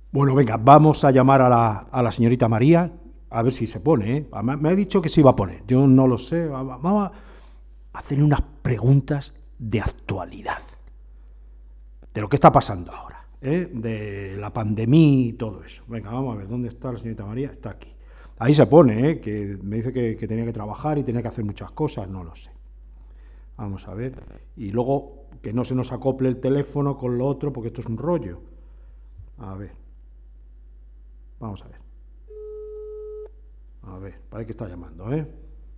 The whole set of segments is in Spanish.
Bueno, venga, vamos a llamar a la señorita María, a ver si se pone, ¿eh? Me ha dicho que sí va a poner, yo no lo sé. Vamos a hacerle unas preguntas de actualidad, de lo que está pasando ahora, ¿eh? De la pandemia y todo eso. Venga, vamos a ver, ¿dónde está la señorita María? Está aquí. Ahí se pone, ¿eh? Que me dice que tenía que trabajar y tenía que hacer muchas cosas, no lo sé. Vamos a ver. Y luego que no se nos acople el teléfono con lo otro, porque esto es un rollo. A ver, vamos a ver. A ver, parece que está llamando, ¿eh?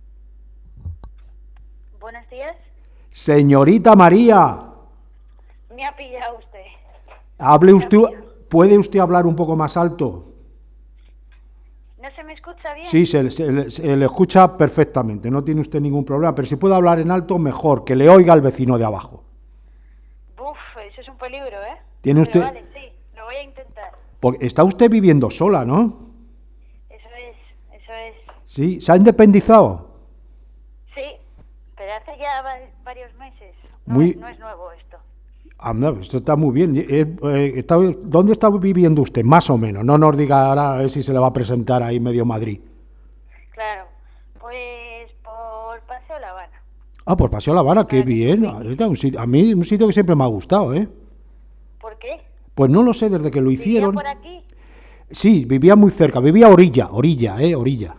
Buenos días. Señorita María, Me ha pillado usted. hable Me ha usted, pillado. ¿puede usted hablar un poco más alto? ¿No se me escucha Sí, bien? se le escucha perfectamente, no tiene usted ningún problema, pero si puede hablar en alto, mejor, que le oiga el vecino de abajo. Buf, eso es un peligro, ¿eh? Tiene Pero usted, vale, sí, lo voy a intentar. porque está usted viviendo sola, ¿no? Eso es, eso es. Sí, ¿se ha independizado? Sí, pero hace ya varios meses. Muy, No es nuevo esto. anda, esto está muy bien. ¿Dónde está viviendo usted? Más o menos, no nos diga ahora a ver si se le va a presentar ahí medio Madrid. Claro, pues por Paseo La Habana, Ah, por Paseo La Habana, qué para que se bien. ubique. A mí un sitio que siempre me ha gustado, ¿eh? ¿Por qué? Pues no lo sé, desde que lo ¿Vivía hicieron. por aquí? Sí, vivía muy cerca, vivía a orilla, orilla.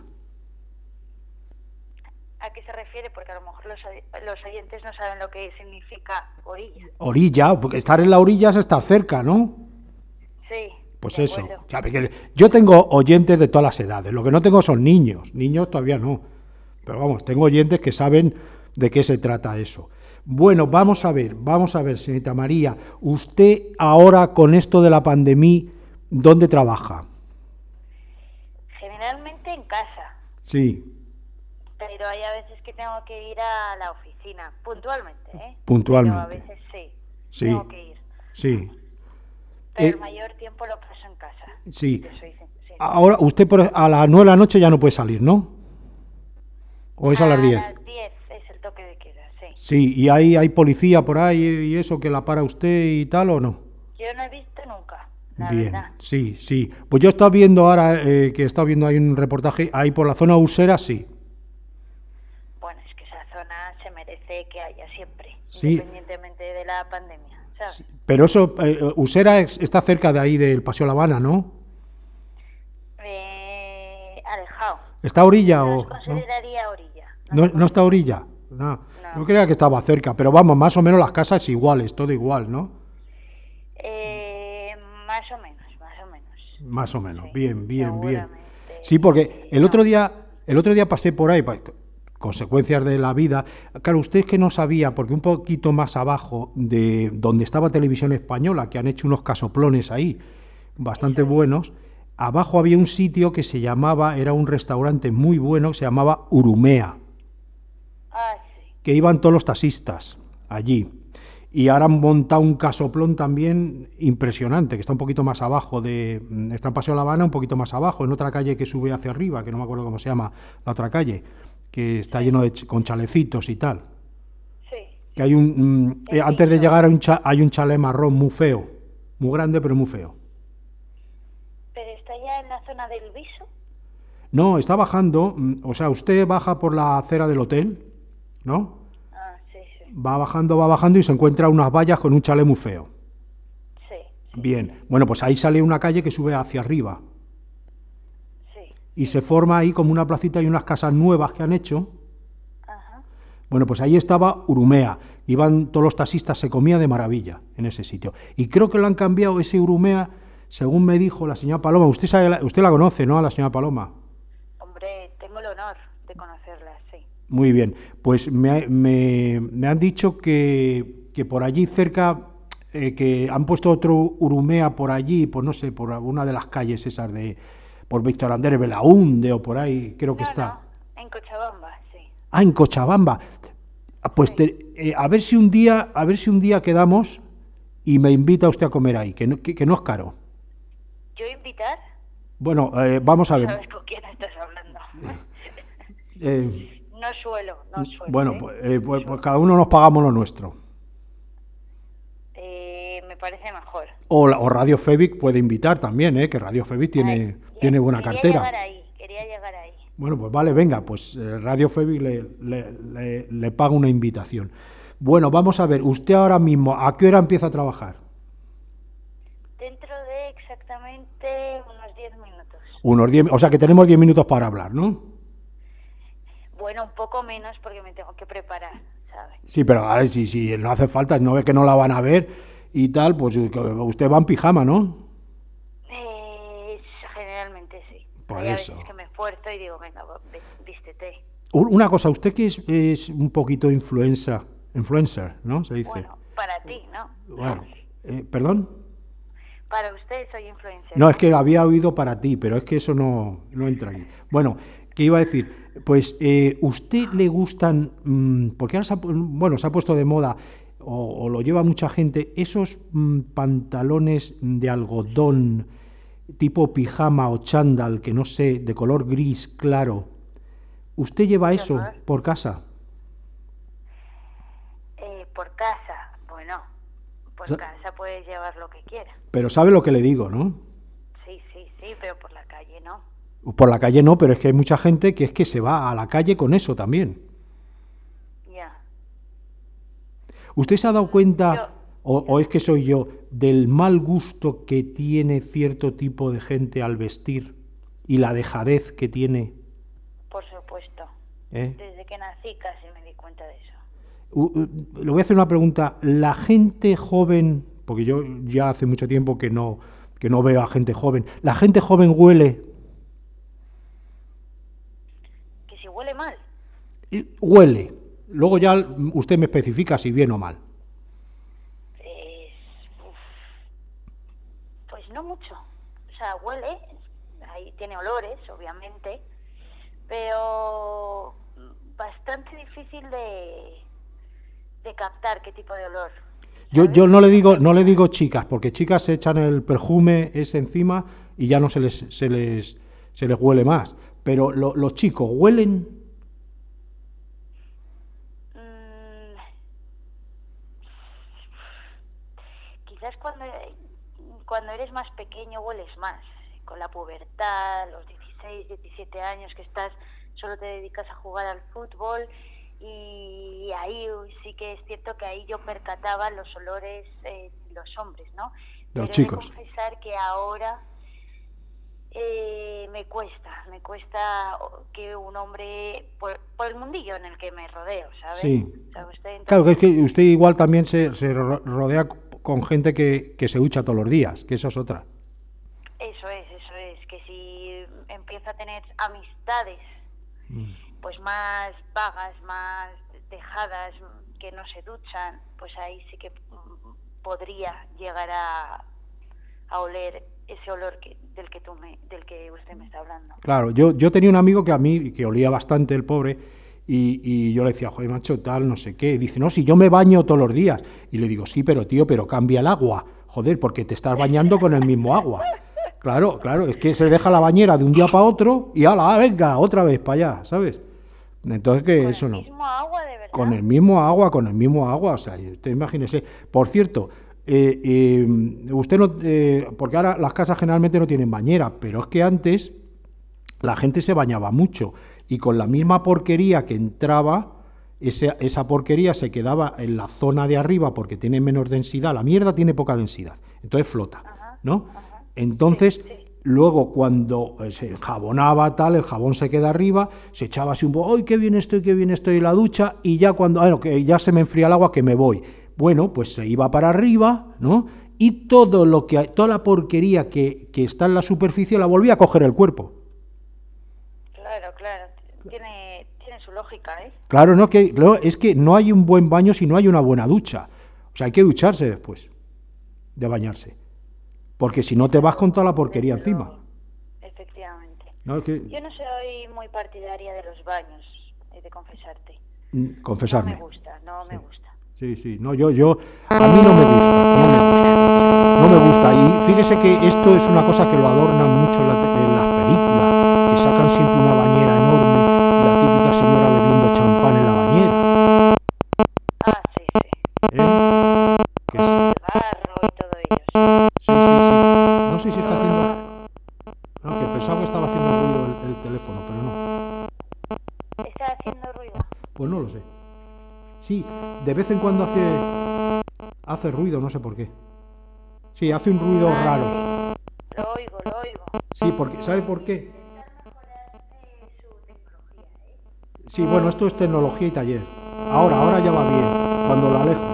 ¿A qué se refiere? Porque a lo mejor los oyentes no saben lo que significa orilla. Orilla, porque estar en la orilla es estar cerca, ¿no? Sí, Pues de eso. acuerdo. O sea, porque yo tengo oyentes de todas las edades, lo que no tengo son niños, niños todavía no. Pero vamos, tengo oyentes que saben de qué se trata eso. Bueno, Muy bien. vamos a ver, señorita María, usted ahora con esto de la pandemia, ¿dónde trabaja? Generalmente en casa, Sí, pero hay a veces que tengo que ir a la oficina, puntualmente, ¿eh? Pero a puntualmente. veces sí, tengo Sí, que ir. sí. Pero el Eh, mayor tiempo lo paso en casa, si sí. te soy sincera. Ahora, usted a las 9 de la noche ya no puede salir, ¿no? ¿O es a las A 10? las 10 es el toque de queda, sí. Sí, ¿y hay policía por ahí y eso que la para usted y tal o no? Yo no he visto nunca, la Bien, verdad. sí, sí. Pues yo he estado viendo ahora, que he estado viendo ahí un reportaje, ahí por la zona usera, sí. Bueno, es que esa zona se merece que haya siempre, Sí, independientemente de la pandemia, ¿sabes? sí. Pero eso, Usera está cerca de ahí del Paseo La Habana, ¿no? Alejado. ¿Está a orilla No se o no? consideraría orilla, no No, se no está a consideraría. orilla. No. Yo No. creía que estaba cerca, pero vamos, más o menos las casas iguales, todo igual, ¿no? Eh, más o menos, más o menos. Más o menos. Sí, Bien, bien, bien. Sí, porque seguramente. No. el otro día pasé por ahí, consecuencias de la vida. Claro, usted es que no sabía, porque un poquito más abajo de donde estaba Televisión Española, que han hecho unos casoplones ahí, Eso bastante es. buenos, abajo había un sitio que se llamaba, era un restaurante muy bueno, que se llamaba Urumea, Ah, sí. que iban todos los taxistas allí. Y ahora han montado un casoplón también impresionante, que está un poquito más abajo está en Paseo La Habana, un poquito más abajo, en otra calle que sube hacia arriba, que no me acuerdo cómo se llama la otra calle, que está Sí. lleno con chalecitos y tal. Sí. Que hay El antes de nicho. llegar hay un chalet marrón muy feo, muy grande pero muy feo. Pero está ya en la zona del Viso. No, está bajando, o sea, usted baja por la acera del hotel, ¿no? Ah, sí, sí. Va bajando y se encuentra unas vallas con un chalet muy feo. Sí, sí, sí. Bien, bueno, pues ahí sale una calle que sube hacia arriba Sí. y se forma ahí como una placita y unas casas nuevas que han hecho. Ajá. Bueno, pues ahí estaba Urumea. Iban todos los taxistas, se comía de maravilla en ese sitio. Y creo que lo han cambiado ese Urumea, según me dijo la señora Paloma. Usted la conoce, ¿no? A la señora Paloma. Hombre, tengo el honor de conocerla, sí. Muy bien. Pues me han dicho que por allí cerca, que han puesto otro Urumea por allí, pues no sé, por alguna de las calles esas por Víctor Andrés Belaúnde o por ahí, creo que No, está. no, en Cochabamba, sí. Ah, en Cochabamba. Pues Sí. a ver si un día quedamos y me invita usted a comer ahí, que no es caro. ¿Yo invitar? Bueno, vamos a No ver. sabes con quién estás hablando. Eh, No suelo, bueno, ¿eh? pues, No pues suelo. cada uno nos pagamos lo nuestro. parece mejor. O Radio Fevic puede invitar también, que Radio Fevic tiene buena cartera. Quería llegar ahí. Bueno, pues vale, venga, pues Radio Fevic le paga una invitación. Bueno, vamos a ver, usted ahora mismo, ¿a qué hora empieza a trabajar? Dentro de exactamente unos 10 minutos. Unos 10, o sea que tenemos 10 minutos para hablar, ¿no? Bueno, un poco menos porque me tengo que preparar, ¿sabes? Sí, pero a ver, si no hace falta, no ve que no la van a ver y tal, pues usted va en pijama, ¿no? Generalmente sí. Por Hay eso. A veces que me esfuerzo y digo, venga, vístete. Una cosa, usted que es un poquito influencer, ¿no? Se dice. Bueno, para ti, ¿no? Bueno, ¿perdón? Para usted soy influencer. No, es que había oído para ti, pero es que eso no entra aquí. Bueno, ¿qué iba a decir? Pues, ¿usted le gustan, porque ahora se ha puesto de moda, o lo lleva mucha gente, esos pantalones de algodón, tipo pijama o chándal, que no sé, de color gris claro? ¿Usted lleva eso por casa? Por casa, bueno, por casa puedes llevar lo que quieras. Pero sabe lo que le digo, ¿no? Sí, pero por la calle no. Por la calle no, pero es que hay mucha gente que es que se va a la calle con eso también. Ya. ¿Usted se ha dado cuenta, o es que soy yo, del mal gusto que tiene cierto tipo de gente al vestir y la dejadez que tiene? Por supuesto. Desde que nací casi me di cuenta de eso. Le voy a hacer una pregunta. La gente joven, porque yo ya hace mucho tiempo que no veo a gente joven, ¿la gente joven huele? ¿Que si huele mal? Huele. Luego ya usted me especifica si bien o mal. Pues no mucho. O sea, huele, ahí tiene olores, obviamente, pero bastante difícil de captar qué tipo de olor. Yo no le digo chicas, porque chicas se echan el perfume ese encima y ya no se les huele más. Pero los chicos, ¿huelen? Quizás cuando eres más pequeño hueles más. Con la pubertad, los 16, 17 años que solo te dedicas a jugar al fútbol. Y ahí sí que es cierto que ahí yo percataba los olores de los hombres, ¿no? De los Pero chicos. He de confesar que ahora me cuesta que un hombre, por el mundillo en el que me rodeo, ¿sabes? Sí. ¿Sabe usted? Entonces, claro, que es que usted igual también se rodea con gente que se ducha todos los días, que eso es otra. Eso es, que si empiezo a tener amistades pues más vagas, más dejadas, que no se duchan, pues ahí sí que podría llegar a oler ese olor del que usted me está hablando. Claro, yo tenía un amigo que olía bastante, el pobre, y yo le decía, joder, macho, tal, no sé qué. Y dice, no, si yo me baño todos los días. Y le digo, sí, pero tío, cambia el agua. Joder, porque te estás bañando con el mismo agua. Claro, es que se deja la bañera de un día para otro y ¡hala, venga, otra vez para allá, ¿sabes? Entonces que eso no. ¿Con el mismo agua, de verdad? Con el mismo agua, o sea, usted imagínese. Por cierto, usted no, porque ahora las casas generalmente no tienen bañera, pero es que antes la gente se bañaba mucho y con la misma porquería que entraba, esa porquería se quedaba en la zona de arriba porque tiene menos densidad, la mierda tiene poca densidad, entonces flota, ¿no? Entonces, luego cuando se enjabonaba tal, el jabón se queda arriba, se echaba así un poco, ¡ay, qué bien estoy en la ducha! Y ya que ya se me enfría el agua, que me voy. Bueno, pues se iba para arriba, ¿no? Y toda la porquería que está en la superficie la volvía a coger el cuerpo. Claro, tiene su lógica, ¿eh? Claro, es que no hay un buen baño si no hay una buena ducha. O sea, hay que ducharse después de bañarse. Porque si no te vas con toda la porquería encima. Efectivamente. No, es que... Yo no soy muy partidaria de los baños, he de confesarte. Confesarme. No me gusta. Sí. No, a mí no me gusta. No me gusta. Y fíjese que esto es una cosa que lo adornan mucho en las películas, que sacan siempre una bañera enorme y la típica señora bebiendo champán en la bañera. Sí. Que es... Con el barro y todo sé si está haciendo... No, que pensaba que estaba haciendo ruido el teléfono, pero no. ¿Está haciendo ruido? Pues no lo sé. Sí, de vez en cuando hace ruido, no sé por qué. Sí, hace un ruido raro. Sí. Lo oigo. Sí, porque ¿sabe por qué? Sí, bueno, esto es tecnología y taller. Ahora ya va bien, cuando lo alejo.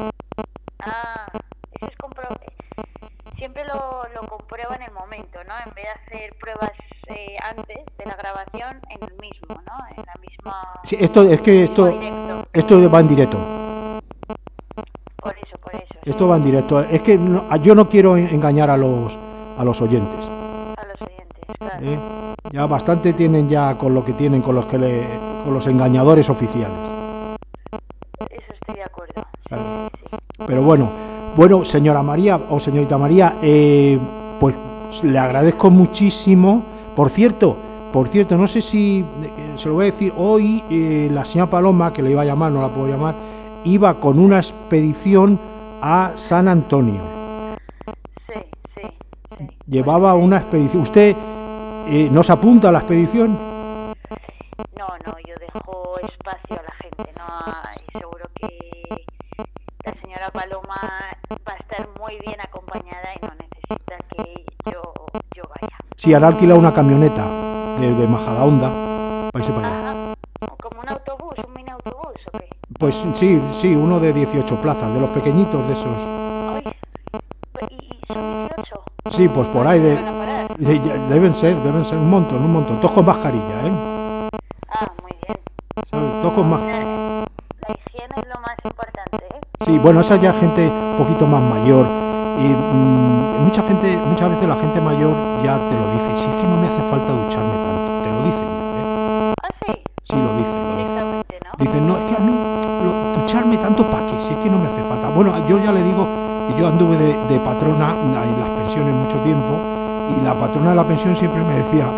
Eso es siempre lo comprueba en el momento, ¿no? En vez de hacer pruebas antes de la grabación, en el mismo, ¿no? En la misma... Sí, esto va en directo. Por eso. Esto va en directo. Es que yo no quiero engañar a los oyentes. A los oyentes, claro. Ya bastante tienen ya con lo que tienen, con los engañadores oficiales. Eso estoy de acuerdo. Claro. Sí. Pero bueno, señora María o señorita María, pues le agradezco muchísimo. Por cierto, no sé si se lo voy a decir hoy, la señora Paloma, que le iba a llamar, no la puedo llamar, iba con una expedición a San Antonio. Sí. Llevaba una expedición. ¿Usted no se apunta a la expedición? No, yo dejo espacio a la gente, ¿no? Y seguro que la señora Paloma va a estar muy bien acompañada y no necesita que yo vaya. Sí, han alquilado una camioneta de Majadahonda para irse para allá. Ajá. ¿Como un autobús, un mini autobús o qué? Pues sí, uno de 18 plazas, de los pequeñitos de esos. Ay, ¿y son 18? Sí, pues por ahí deben ser un montón. Todos con mascarilla, Muy bien. ¿sabes? Todos con mascarilla. La higiene es lo más importante, Sí, bueno, esa ya gente un poquito más mayor. Y muchas veces la gente mayor ya te lo dice. Si es que no me hace falta ducharme tanto, te lo dicen ya, ¿Ah, sí? Sí, lo dicen. Directamente, ¿no? Dicen, no, es que a mí ducharme tanto para qué, si es que no me hace falta. Bueno, yo ya le digo que yo anduve de patrona en las pensiones mucho tiempo y la patrona de la pensión siempre me decía,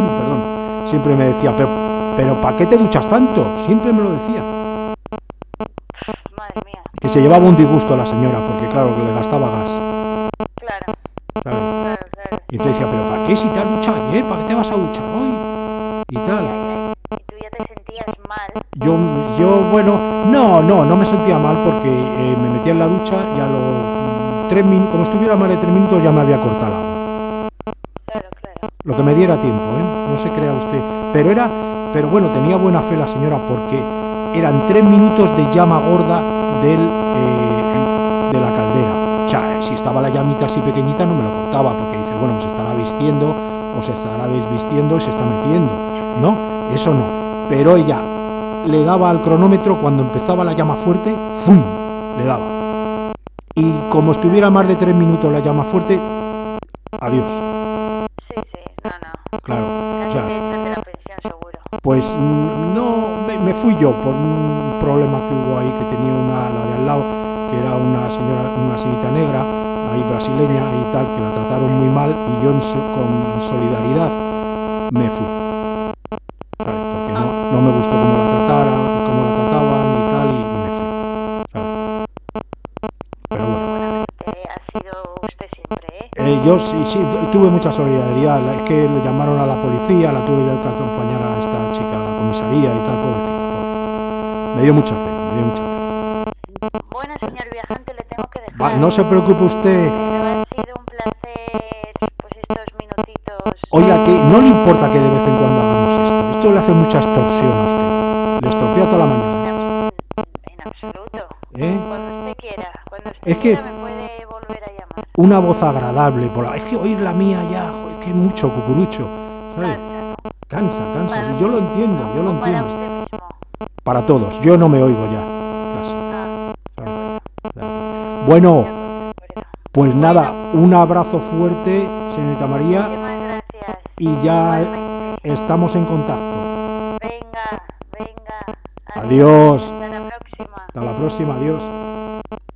pero ¿para qué te duchas tanto? Siempre me lo decía. Madre mía. Que se llevaba un disgusto a la señora porque claro, que le gastaba gas. Claro. ¿Sabes? Claro. Y entonces decía, pero ¿para qué si te has duchado ayer? ¿Para qué te vas a duchar hoy? Y tal. Y tú ya te sentías mal. Bueno, no me sentía mal porque me metía en la ducha y a los 3 minutos, como estuviera más de 3 minutos, ya me había cortado el agua. Claro. Lo que me diera tiempo, no se crea usted. Pero bueno, tenía buena fe la señora porque eran 3 minutos de llama gorda de la caldera. O sea, si estaba la llamita así pequeñita no me lo cortaba porque dice, bueno, se estará vistiendo o se estará desvistiendo y se está metiendo. No, eso no. Pero ella le daba al cronómetro cuando empezaba la llama fuerte, ¡fum!, le daba. Y como estuviera más de 3 minutos la llama fuerte, adiós. Sí, no. Claro, o sea, te echan de la pensión seguro. pues no, me fui yo por un problema que hubo ahí, que tenía la de al lado, que era una señorita negra, ahí brasileña y tal, que la trataron muy mal y yo con solidaridad me fui. ¿Sabes? Porque no me gustó cómo la trataban y tal, y me fui. ¿Sabes? Pero bueno. Ha sido usted siempre, Yo sí, tuve mucha solidaridad. Es que le llamaron a la policía, la tuve yo que acompañar a esta chica a la comisaría y tal, pobrecita. Me dio mucha pena. Bueno, señor viajante, le tengo que dejar. No se preocupe usted. Pero ha sido un placer, pues estos minutitos. Oiga, que no le importa que de vez en cuando hagamos esto. Esto le hace mucha extorsión a usted. Le estropea toda la mañana. En absoluto. ¿Eh? Cuando usted quiera. Me puede volver a llamar. Una voz agradable. Es que oír la mía ya, joder, que mucho cucurucho. ¿Sabes? Cansa. Y yo lo entiendo, Para usted mismo. Para todos. Yo no me oigo ya. Casi. Bueno, pues nada, un abrazo fuerte, señorita María. Muchísimas gracias. Y ya Igualmente. estamos en contacto. Venga. Adiós. Hasta la próxima. Hasta la próxima, adiós.